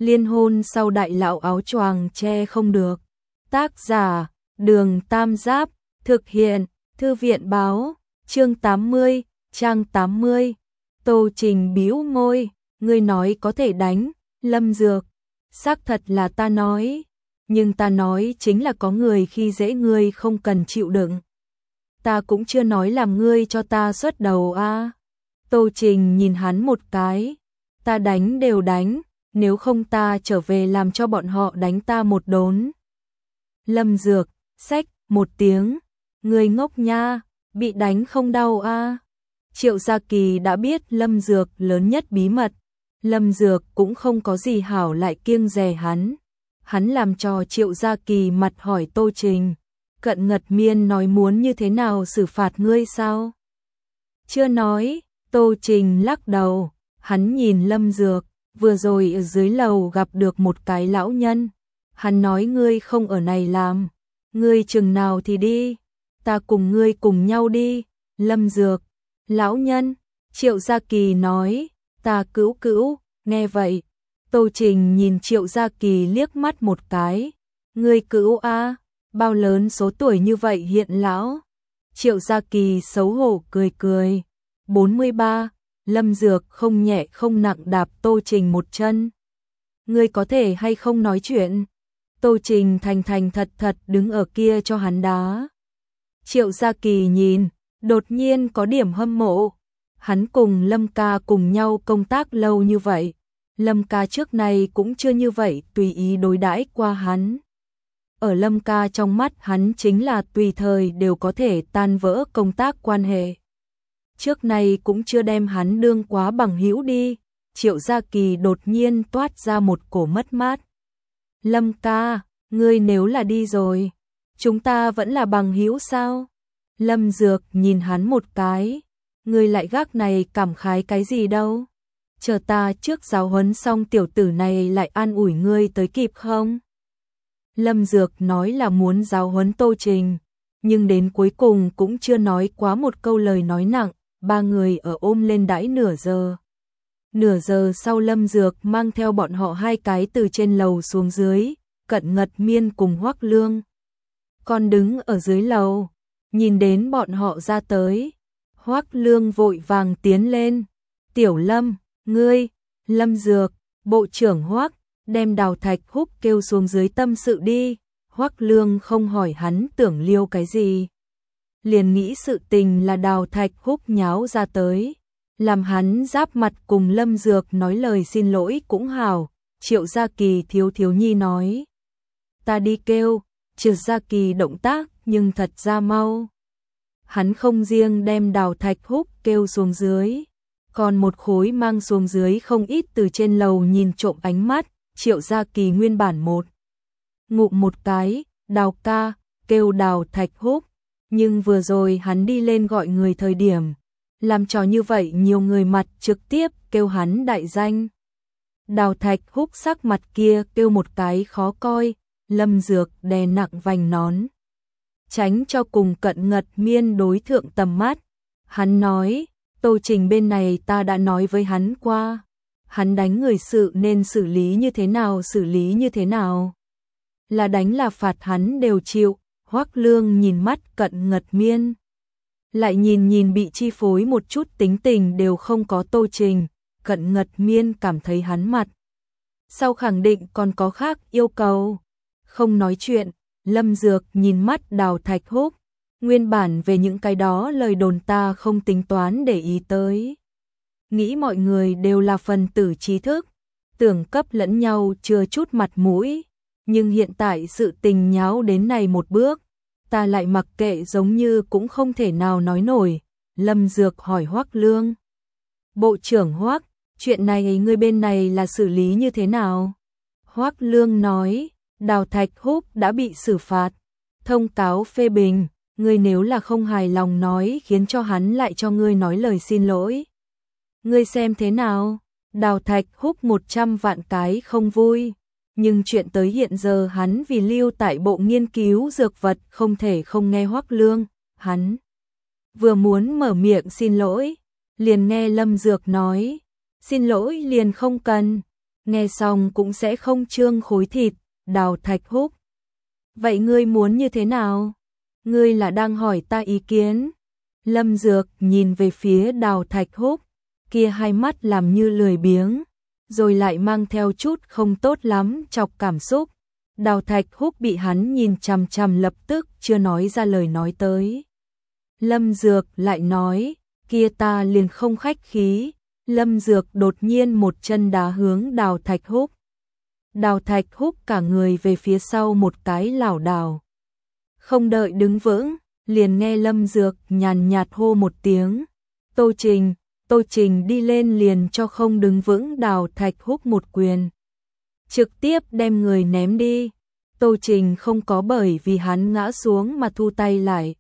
Liên hôn sau đại lão áo choàng che không được. Tác giả, Đường Tam Giáp, thực hiện, Thư viện báo, chương 80, trang 80. Tô Trình bĩu môi, ngươi nói có thể đánh, Lâm Dược. Xác thật là ta nói, nhưng ta nói chính là có người khi dễ ngươi không cần chịu đựng. Ta cũng chưa nói làm ngươi cho ta xuất đầu a. Tô Trình nhìn hắn một cái, ta đánh đều đánh, nếu không ta trở về làm cho bọn họ đánh ta một đốn. Lâm Dược, xách một tiếng, ngươi ngốc nha, bị đánh không đau a. Triệu Gia Kỳ đã biết Lâm Dược lớn nhất bí mật, Lâm Dược cũng không có gì hảo lại kiêng dè hắn. Hắn làm cho Triệu Gia Kỳ mặt hỏi Tô Trình, Cận Ngật Miên nói muốn như thế nào xử phạt ngươi sao? Chưa nói, Tô Trình lắc đầu, hắn nhìn Lâm Dược, vừa rồi ở dưới lầu gặp được một cái lão nhân. Hắn nói ngươi không ở này làm, ngươi chừng nào thì đi, ta cùng ngươi cùng nhau đi. Lâm Dược, lão nhân, Triệu Gia Kỳ nói, ta cữu, nghe vậy. Tô Trình nhìn Triệu Gia Kỳ liếc mắt một cái, ngươi cữu a, bao lớn số tuổi như vậy hiện lão. Triệu Gia Kỳ xấu hổ cười, 43, Lâm Dược không nhẹ không nặng đạp Tô Trình một chân. Ngươi có thể hay không nói chuyện? Tô Trình thành thật đứng ở kia cho hắn đá. Triệu Gia Kỳ nhìn, đột nhiên có điểm hâm mộ. Hắn cùng Lâm ca cùng nhau công tác lâu như vậy, Lâm ca trước này cũng chưa như vậy tùy ý đối đãi qua hắn. Ở Lâm ca trong mắt hắn chính là tùy thời đều có thể tan vỡ công tác quan hệ. Trước này cũng chưa đem hắn đương quá bằng hữu đi. Triệu Gia Kỳ đột nhiên toát ra một cổ mất mát. Lâm ca, ngươi nếu là đi rồi, chúng ta vẫn là bằng hữu sao? Lâm Dược nhìn hắn một cái, ngươi lại gác này cảm khái cái gì đâu? Chờ ta trước giáo huấn xong tiểu tử này lại an ủi ngươi tới kịp không? Lâm Dược nói là muốn giáo huấn Tô Trình, nhưng đến cuối cùng cũng chưa nói quá một câu lời nói nặng. Ba người ở ôm lên đãi nửa giờ. Nửa giờ sau Lâm Dược mang theo bọn họ hai cái từ trên lầu xuống dưới, Cận Ngật Miên cùng Hoắc Lương. Còn đứng ở dưới lầu, nhìn đến bọn họ ra tới. Hoắc Lương vội vàng tiến lên. Tiểu Lâm, ngươi, Lâm Dược, bộ trưởng Hoắc, đem Đào Thạch Húc kêu xuống dưới tâm sự đi. Hoắc Lương không hỏi hắn tưởng liêu cái gì. Liền nghĩ sự tình là Đào Thạch Húc nháo ra tới, làm hắn giáp mặt cùng Lâm Dược nói lời xin lỗi cũng hảo. Triệu Gia Kỳ thiếu nhi nói, ta đi kêu. Triệu Gia Kỳ động tác nhưng thật ra mau. Hắn không riêng đem Đào Thạch Húc kêu xuống dưới, còn một khối mang xuống dưới không ít từ trên lầu nhìn trộm ánh mắt. Triệu Gia Kỳ nguyên bản một ngụm một cái, Đào ca, kêu Đào Thạch Húc. Nhưng vừa rồi hắn đi lên gọi người thời điểm, làm trò như vậy nhiều người mặt trực tiếp kêu hắn đại danh. Đào Thạch Húc sắc mặt kia kêu một cái khó coi. Lâm Dược đè nặng vành nón, tránh cho cùng Cận Ngật Miên đối thượng tầm mắt. Hắn nói, Tô Trình bên này ta đã nói với hắn qua, hắn đánh người sự nên xử lý như thế nào. Là đánh là phạt hắn đều chịu. Hoắc Lương nhìn mắt Cận Ngật Miên, lại nhìn bị chi phối một chút tính tình đều không có Tô Trình. Cận Ngật Miên cảm thấy hắn mặt sau khẳng định còn có khác yêu cầu, không nói chuyện. Lâm Dược nhìn mắt Đào Thạch Húc, nguyên bản về những cái đó lời đồn ta không tính toán để ý tới. Nghĩ mọi người đều là phần tử trí thức, tưởng cấp lẫn nhau chưa chút mặt mũi. Nhưng hiện tại sự tình nháo đến này một bước, ta lại mặc kệ giống như cũng không thể nào nói nổi. Lâm Dược hỏi Hoắc Lương, bộ trưởng Hoắc, chuyện này ngươi bên này là xử lý như thế nào? Hoắc Lương nói, Đào Thạch Húc đã bị xử phạt, thông cáo phê bình, ngươi nếu là không hài lòng nói khiến cho hắn lại cho ngươi nói lời xin lỗi. Ngươi xem thế nào? Đào Thạch Húc 100 vạn cái không vui. Nhưng chuyện tới hiện giờ hắn vì lưu tại bộ nghiên cứu dược vật không thể không nghe Hoắc Lương. Hắn vừa muốn mở miệng xin lỗi, liền nghe Lâm Dược nói, xin lỗi liền không cần. nghe xong cũng sẽ không trương khối thịt. Đào Thạch Húc: vậy ngươi muốn như thế nào? Ngươi là đang hỏi ta ý kiến? Lâm Dược nhìn về phía Đào Thạch Húc, kia hai mắt làm như lười biếng, rồi lại mang theo chút không tốt lắm chọc cảm xúc. Đào Thạch Húc bị hắn nhìn chằm chằm lập tức chưa nói ra lời nói tới. Lâm Dược lại nói, kia ta liền không khách khí. Lâm Dược đột nhiên một chân đá hướng Đào Thạch Húc. Đào Thạch Húc cả người về phía sau một cái lảo đảo. Không đợi đứng vững, liền nghe Lâm Dược nhàn nhạt hô một tiếng. Tô Trình. Tô Trình đi lên liền cho không đứng vững Đào Thạch Húc một quyền, trực tiếp đem người ném đi. Tô Trình không có bởi vì hắn ngã xuống mà thu tay lại.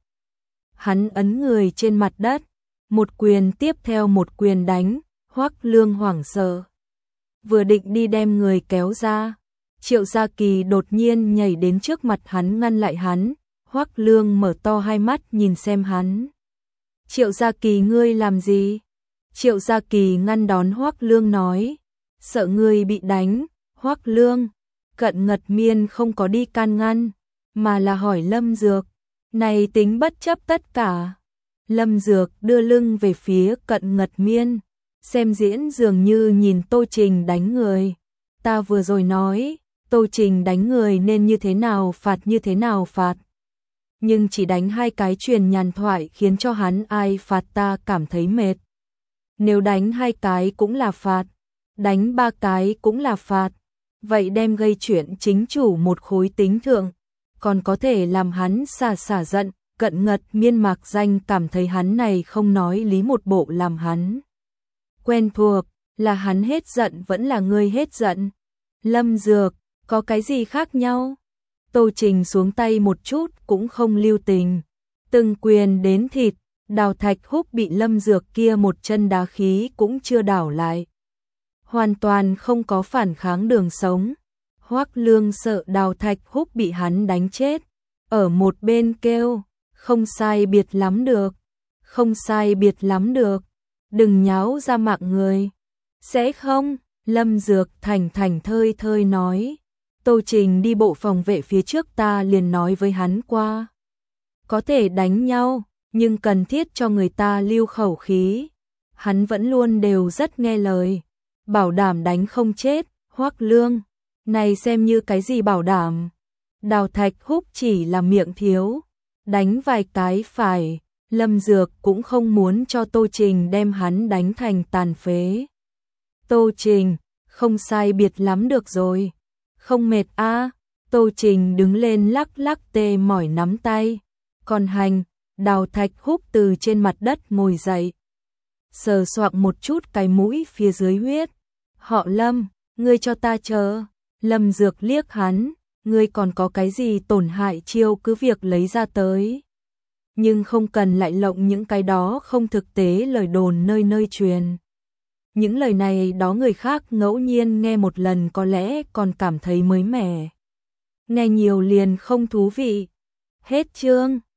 Hắn ấn người trên mặt đất, một quyền tiếp theo một quyền đánh. Hoắc Lương hoảng sợ, vừa định đi đem người kéo ra, Triệu Gia Kỳ đột nhiên nhảy đến trước mặt hắn ngăn lại hắn. Hoắc Lương mở to hai mắt nhìn xem hắn. Triệu Gia Kỳ, ngươi làm gì? Triệu Gia Kỳ ngăn đón Hoắc Lương nói, sợ ngươi bị đánh. Hoắc Lương, Cận Ngật Miên không có đi can ngăn, mà là hỏi Lâm Dược, này tính bất chấp tất cả. Lâm Dược đưa lưng về phía Cận Ngật Miên, xem diễn dường như nhìn Tô Trình đánh người. Ta vừa rồi nói, Tô Trình đánh người nên như thế nào phạt. Nhưng chỉ đánh hai cái truyền nhàn thoại khiến cho hắn ai phạt ta cảm thấy mệt. Nếu đánh hai cái cũng là phạt, đánh ba cái cũng là phạt, vậy đem gây chuyện chính chủ một khối tính thượng, còn có thể làm hắn xả giận. Cận Ngật Miên mạc danh cảm thấy hắn này không nói lý một bộ làm hắn quen thuộc, là hắn hết giận vẫn là ngươi hết giận? Lâm Dược, có cái gì khác nhau? Tô Trình xuống tay một chút cũng không lưu tình, từng quyền đến thịt. Đào Thạch Húc bị Lâm Dược kia một chân đá khí cũng chưa đảo lại, hoàn toàn không có phản kháng đường sống. Hoắc Lương sợ Đào Thạch Húc bị hắn đánh chết, ở một bên kêu, không sai biệt lắm được, không sai biệt lắm được, đừng nháo ra mạng người. Sẽ không? Lâm Dược thành thơi thơi nói. Tô Trình đi bộ phòng vệ phía trước ta liền nói với hắn qua, có thể đánh nhau, nhưng cần thiết cho người ta lưu khẩu khí. Hắn vẫn luôn đều rất nghe lời, bảo đảm đánh không chết. Hoắc Lương, này xem như cái gì bảo đảm? Đào Thạch Húc chỉ là miệng thiếu, đánh vài cái phải. Lâm Dược cũng không muốn cho Tô Trình đem hắn đánh thành tàn phế. Tô Trình, không sai biệt lắm được rồi, không mệt a? Tô Trình đứng lên lắc lắc tê mỏi nắm tay. Còn hành. Đào Thạch Húc từ trên mặt đất ngồi dậy, sờ soạng một chút cái mũi phía dưới huyết. Họ Lâm, ngươi cho ta chờ. Lâm Dược liếc hắn, ngươi còn có cái gì tổn hại chiêu cứ việc lấy ra tới, nhưng không cần lại lộng những cái đó không thực tế lời đồn nơi nơi truyền. Những lời này đó người khác ngẫu nhiên nghe một lần có lẽ còn cảm thấy mới mẻ, nghe nhiều liền không thú vị. Hết chương.